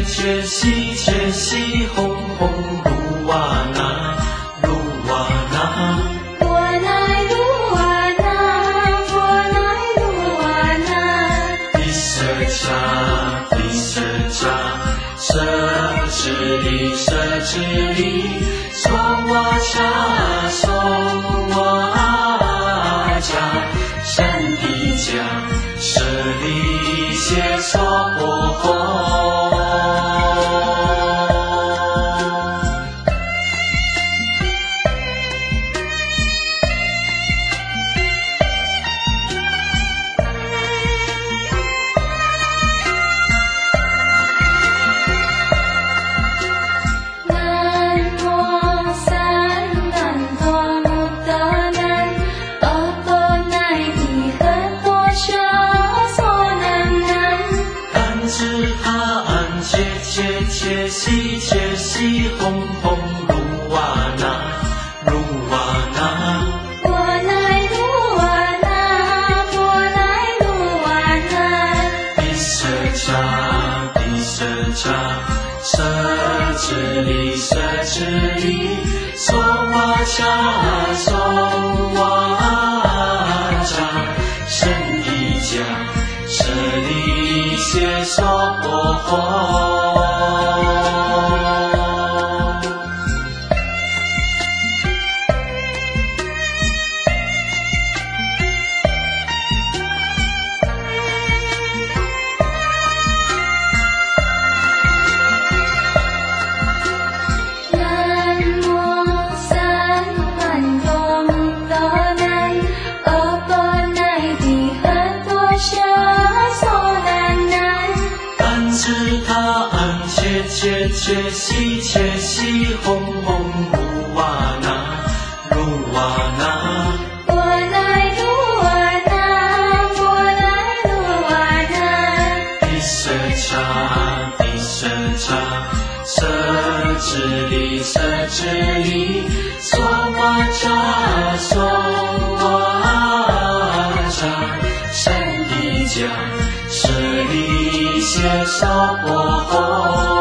切西切西轰轰鲁瓦那鲁瓦那。 我乃鲁瓦那，我乃鲁瓦那。 迪舍迦，迪舍迦，舍智利，舍智利，娑瓦迦，娑瓦迦，善地迦，舍利谢娑婆诃。切西切西轰轰鲁瓦那鲁瓦那。 我乃鲁瓦那，我乃鲁瓦那。 迪舍迦，迪舍迦，舍智利，舍智利，娑瓦迦，娑瓦迦，善地迦，舍利谢娑婆诃。切西切西轰轰鲁瓦那鲁瓦那。 我乃鲁瓦那，我乃鲁瓦那。 迪舍迦，迪舍迦，舍智利，舍智利，娑瓦迦，娑瓦迦，善地迦，舍利谢娑婆诃。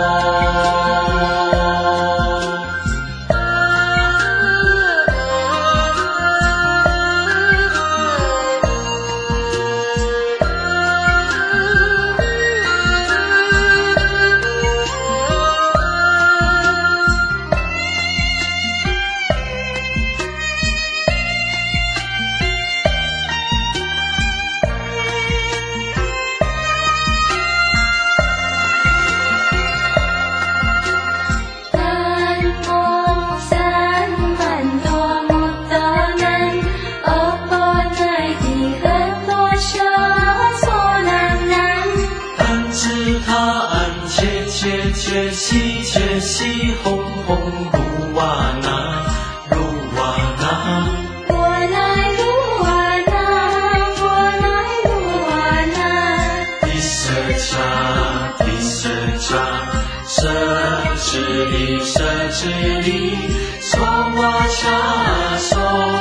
切西切西轰轰鲁瓦那鲁瓦那。 我乃鲁瓦那，我乃鲁瓦那。 迪舍迦，迪舍迦，舍智利，舍智利，娑瓦迦，娑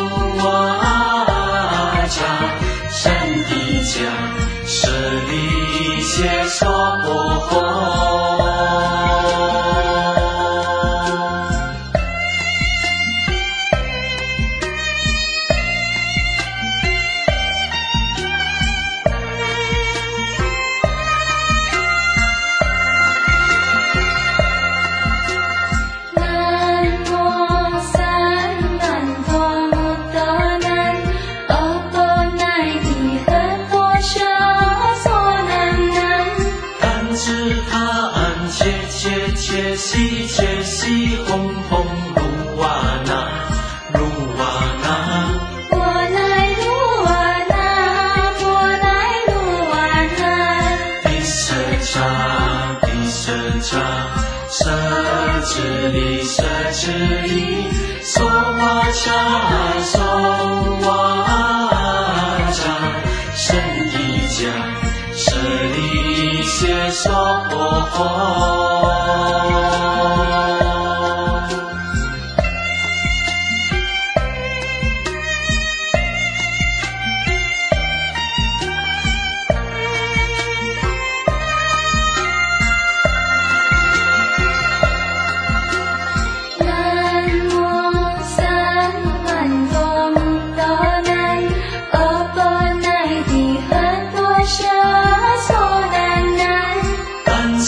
瓦迦，善地迦，舍利谢娑婆诃。切西切西轰轰鲁瓦那鲁瓦那。 我乃鲁瓦那，我乃鲁瓦那。 迪舍迦，迪舍迦，舍智利，舍智利，娑瓦迦，娑瓦迦，善地迦，舍利谢娑婆诃。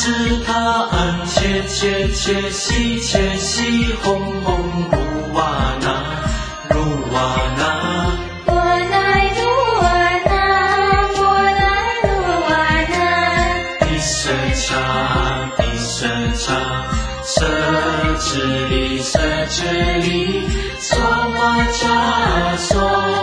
知他安切切切西切西轰轰鲁瓦那鲁瓦那。 波来鲁瓦那，波来鲁瓦那。 毗舍茶，毗舍茶，舍智利，舍智利，娑玛迦，娑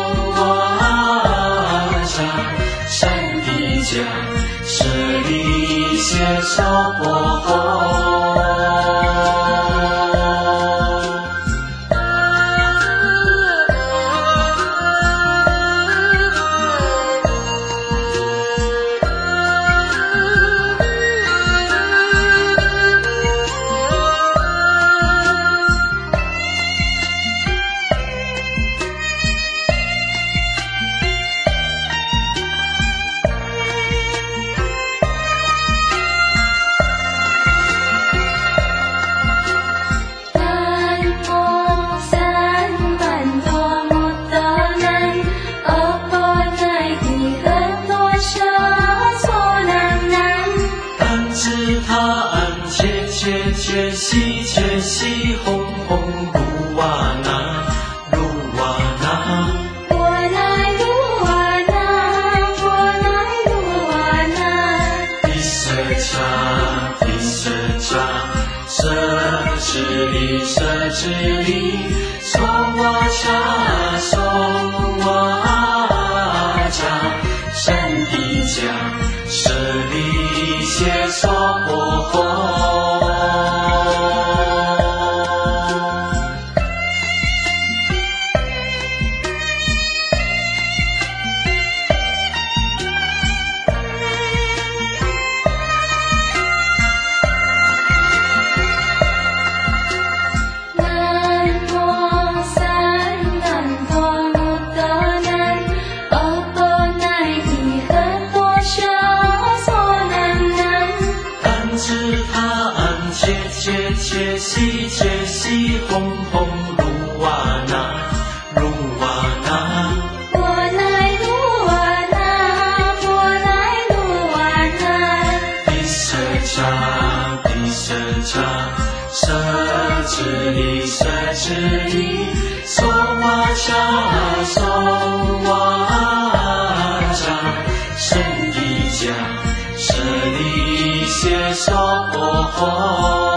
玛迦，善地迦，舍利谢娑婆诃。切西切西轰轰鲁瓦那鲁瓦那。 波来鲁瓦那，波来鲁瓦那。 毗舍茶，毗舍茶，舍智利，舍智利，娑玛迦，娑玛迦，善地迦，舍利谢娑婆诃。切切西切西轰轰鲁瓦那鲁瓦那。 波来鲁瓦那，波来鲁瓦那。 毗舍茶，毗舍茶，舍智利，舍智利，娑玛迦，娑玛迦，善地迦，舍利谢娑婆诃。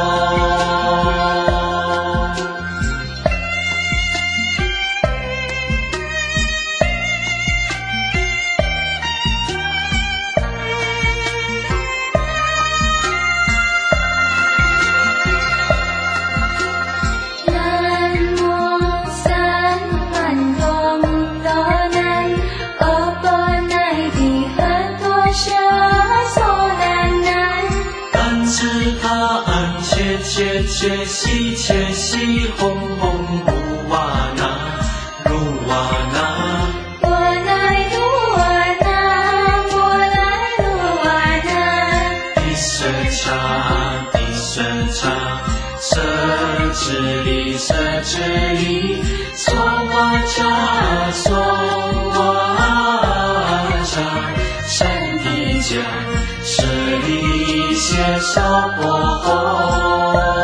切切西切西轰轰鲁瓦那鲁瓦那。 波来鲁瓦那，波来鲁瓦那。 毗舍茶，毗舍茶，舍智利，舍智利，娑玛迦，娑玛迦，善地迦，舍利谢娑婆诃。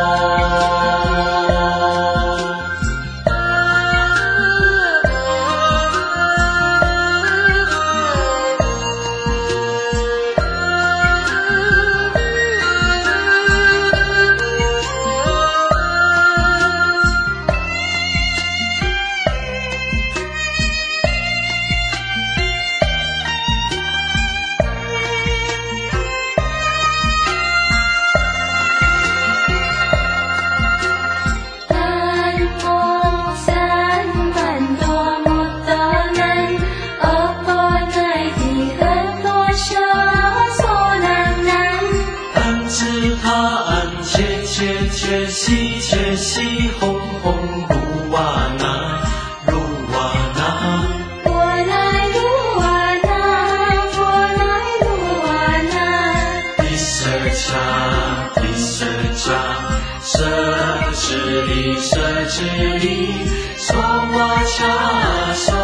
切西切西轰轰鲁瓦那鲁瓦那。 波来鲁瓦那，波来鲁瓦那。 毗舍茶，毗舍茶，舍智利，舍智利，娑玛迦，娑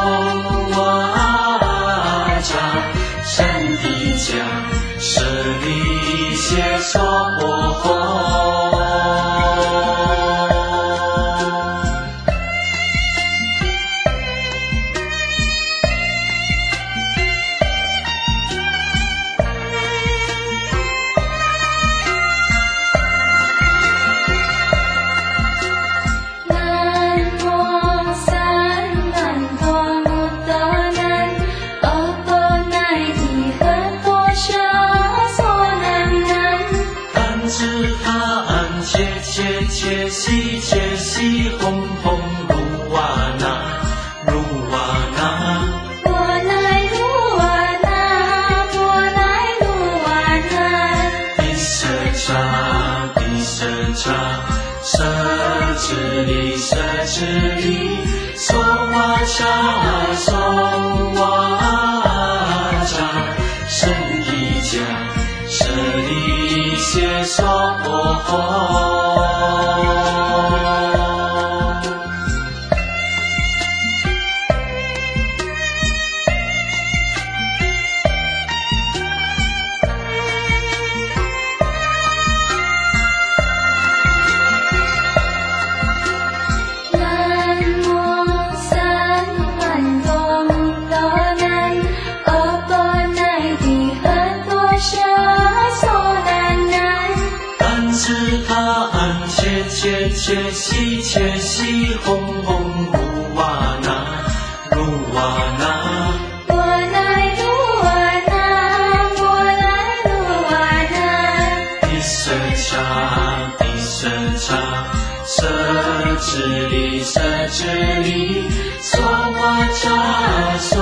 玛迦，善地迦，舍利谢娑婆诃。切西切西吽吽噜哇那噜哇那， 波来噜哇那，波来噜哇那， 毗舍迦毗舍迦，舍智利舍智利，娑哇伽娑哇伽，甚地迦舍利谢娑婆诃。切西切西吽吽噜哇那噜哇那， 波来噜哇那，波来噜哇那， 毗舍迦毗舍迦，舍智利舍智利，娑哇伽娑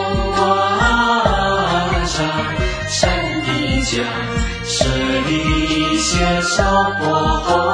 哇伽，甚地迦舍利谢娑婆诃。